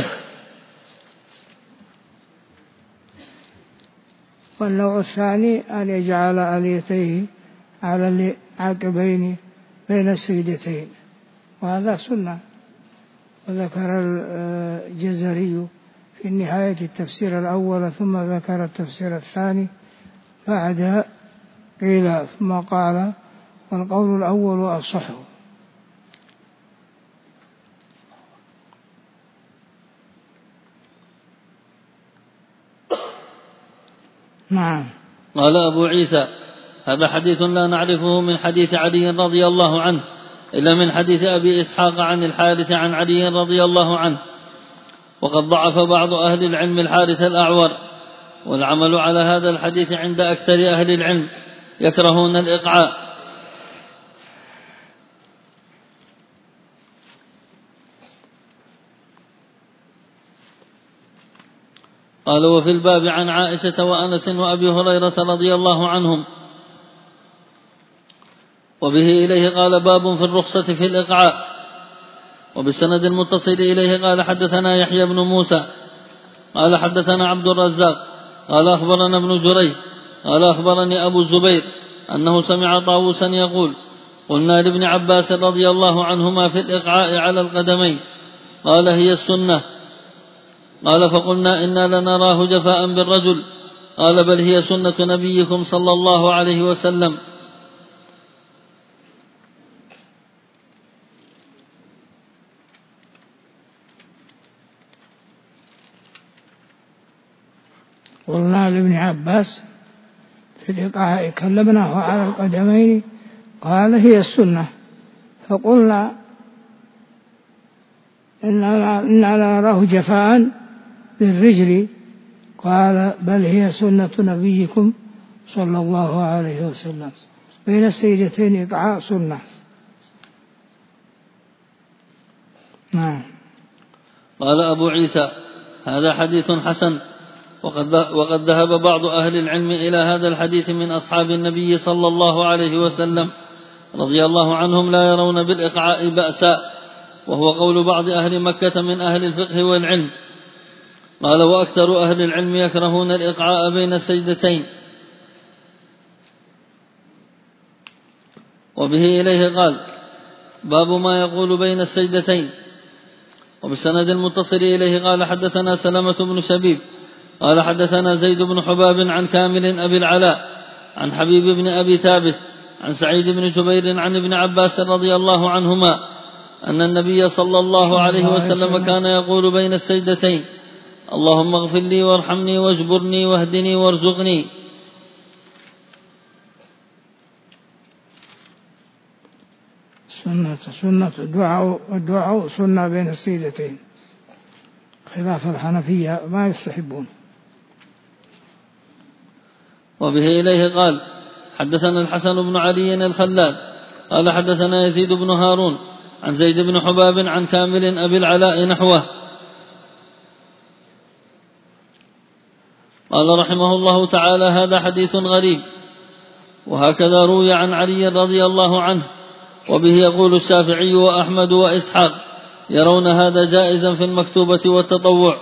والنوع الثاني أن يجعل آليتيه على العقبين بين السجدتين وهذا سنة. وذكر الجزري في نهاية التفسير الأول ثم ذكر التفسير الثاني بعد قيل ثم قال والقول الأول أصح. نعم. قال أبو عيسى هذا حديث لا نعرفه من حديث علي رضي الله عنه إلا من حديث أبي إسحاق عن الحارث عن علي رضي الله عنه. وقد ضعف بعض أهل العلم الحارث الأعور، والعمل على هذا الحديث عند أكثر أهل العلم يكرهون الإقعاء. قال: وفي الباب عن عائشة وأنس وأبي هريرة رضي الله عنهم. وبه إليه قال: باب في الرخصة في الإقعاء. وبالسند المتصل إليه قال: حدثنا يحيى بن موسى قال حدثنا عبد الرزاق قال أخبرنا ابن جريج قال أخبرني أبو الزبير أنه سمع طاووسا يقول: قلنا لابن عباس رضي الله عنهما في الإقعاء على القدمين، قال: هي السنة. قال: فقلنا إنا لنراه جفاء بالرجل، قال: بل هي سنة نبيكم صلى الله عليه وسلم. قلنا لابن عباس في الإقعاء كلمناه على القدمين، قال: هي السنة. فقلنا إننا نراه جفاء بالرجل، قال: بل هي سنة نبيكم صلى الله عليه وسلم. بين السيدتين إقعاء سنة. نعم. قال أبو عيسى: هذا حديث حسن. وقد ذهب بعض أهل العلم إلى هذا الحديث من أصحاب النبي صلى الله عليه وسلم رضي الله عنهم لا يرون بالإقعاء بأسا، وهو قول بعض أهل مكة من أهل الفقه والعلم. قال: وأكثر أهل العلم يكرهون الإقعاء بين السجدتين. وبه إليه قال: باب ما يقول بين السجدتين. وبالسند المتصل إليه قال: حدثنا سلمة بن شبيب قال حدثنا زيد بن حباب عن كامل أبي العلاء عن حبيب بن أبي ثابت عن سعيد بن جبير عن ابن عباس رضي الله عنهما أن النبي صلى الله عليه وسلم كان يقول بين السجدتين: اللهم اغفر لي وارحمني واجبرني واهدني وارزقني. سنة سنة الدعاء الدعاء سنة بين السجدتين، خلاف الحنفية ما يستحبون. وبه إليه قال: حدثنا الحسن بن علي الخلال قال حدثنا يزيد بن هارون عن زيد بن حباب عن كامل أبي العلاء نحوه. قال رحمه الله تعالى: هذا حديث غريب، وهكذا روي عن علي رضي الله عنه. وبه يقول الشافعي وأحمد وإسحاق يرون هذا جائزا في المكتوبة والتطوع.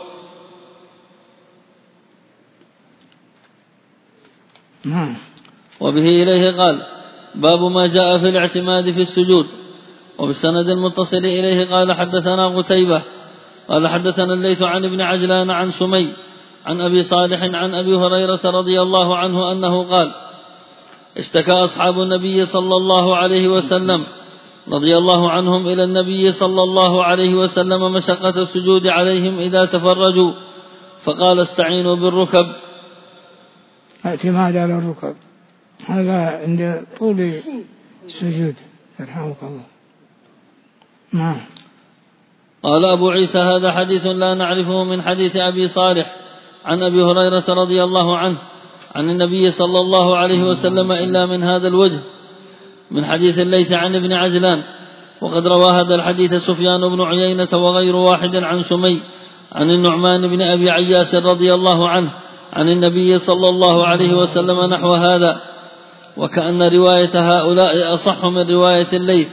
وبه إليه قال: باب ما جاء في الاعتماد في السجود. وبالسند المتصل إليه قال: حدثنا قتيبة قال حدثنا الليث عن ابن عجلان عن سمي عن أبي صالح عن أبي هريرة رضي الله عنه أنه قال: اشتكى أصحاب النبي صلى الله عليه وسلم رضي الله عنهم إلى النبي صلى الله عليه وسلم مشقة السجود عليهم إذا تفرجوا، فقال: استعينوا بالركب. اعتماد على الركب هذا عند طول السجود يرحمك الله. نعم. قال أبو عيسى: هذا حديث لا نعرفه من حديث أبي صالح عن أبي هريرة رضي الله عنه عن النبي صلى الله عليه وسلم إلا من هذا الوجه من حديث الليث عن ابن عجلان. وقد روى هذا الحديث سفيان بن عيينة وغير واحد عن سمي عن النعمان بن أبي عياش رضي الله عنه عن النبي صلى الله عليه وسلم نحو هذا، وكأن رواية هؤلاء أصح من رواية الليث.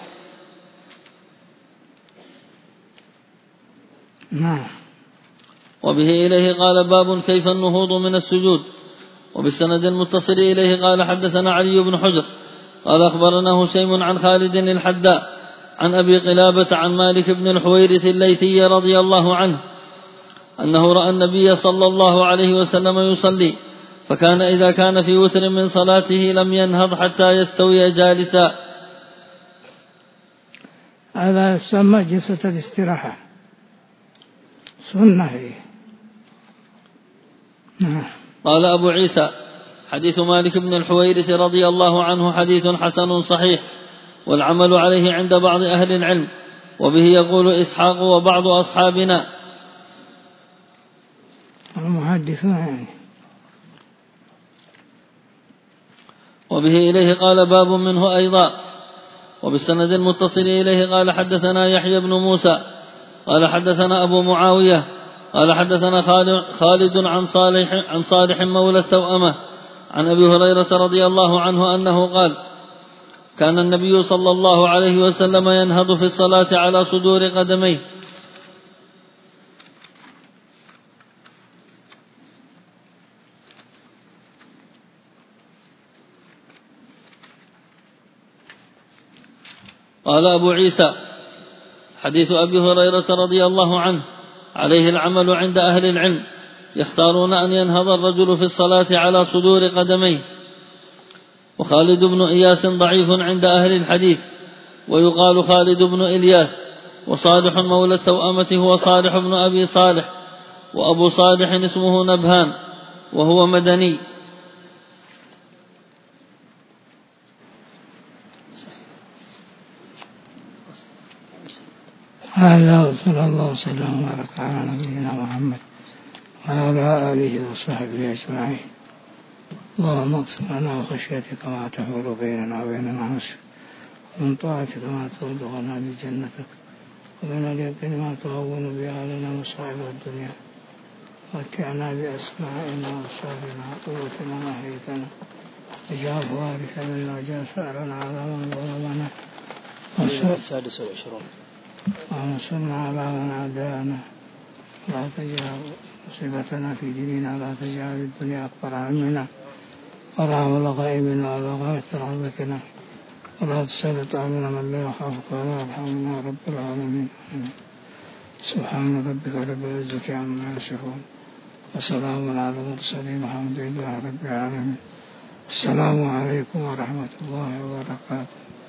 نعم. وبه إليه قال: باب كيف النهوض من السجود. وبالسند المتصل إليه قال: حدثنا علي بن حجر قال أخبرنا هشيم عن خالد الحداء عن أبي قلابة عن مالك بن الحويرث الليثي رضي الله عنه أنه رأى النبي صلى الله عليه وسلم يصلي، فكان إذا كان في وتر من صلاته لم ينهض حتى يستوي جالسا. هذا يسمى جلسة الاستراحة، سنة هي. قال أبو عيسى: حديث مالك بن الحويرث رضي الله عنه حديث حسن صحيح، والعمل عليه عند بعض أهل العلم، وبه يقول إسحاق وبعض أصحابنا. يحدثون يعني. وبه إليه قال باب منه أيضا. وبالسند المتصل إليه قال حدثنا يحيى بن موسى قال حدثنا أبو معاوية قال حدثنا خالد عن صالح عن صالح مولى التوأمة عن أبي هريرة رضي الله عنه أنه قال كان النبي صلى الله عليه وسلم ينهض في الصلاة على صدور قدميه. قال أبو عيسى حديث أبي هريرة رضي الله عنه عليه العمل عند أهل العلم، يختارون أن ينهض الرجل في الصلاة على صدور قدميه. وخالد بن إياس ضعيف عند أهل الحديث، ويقال خالد بن إلياس. وصالح مولى التوأمة هو صالح بن أبي صالح، وأبو صالح اسمه نبهان وهو مدني. هذا صلى الله وسلم وبارك على نبينا محمد وعلى آله وصحبه أجمعين. اللهم اقسم لنا خشيتك ما تحول بيننا وبين معاصيك، ومن طاعتك ما تبلغنا بجنتك، ومن اليقين ما تهون به علينا مصائب الدنيا، ومتعنا بأسماعنا وأبصارنا وقوتنا ما أحييتنا، واجعل وارث منا واجعل ثأرنا على من ظلمنا السادس والعشرون وانصرنا على من عادانا، لا تجعل مصيبتنا في ديننا، لا تجعل الدنيا أكبر همنا ولا مبلغ علمنا ولا غاية رغبتنا، ولا تسلط علينا من لا يخافك ولا يرحمنا يا رب العالمين. سبحان ربك رب العزة عما يصفون وسلام على المرسلين والحمد لله رب العالمين. السلام عليكم ورحمة الله وبركاته.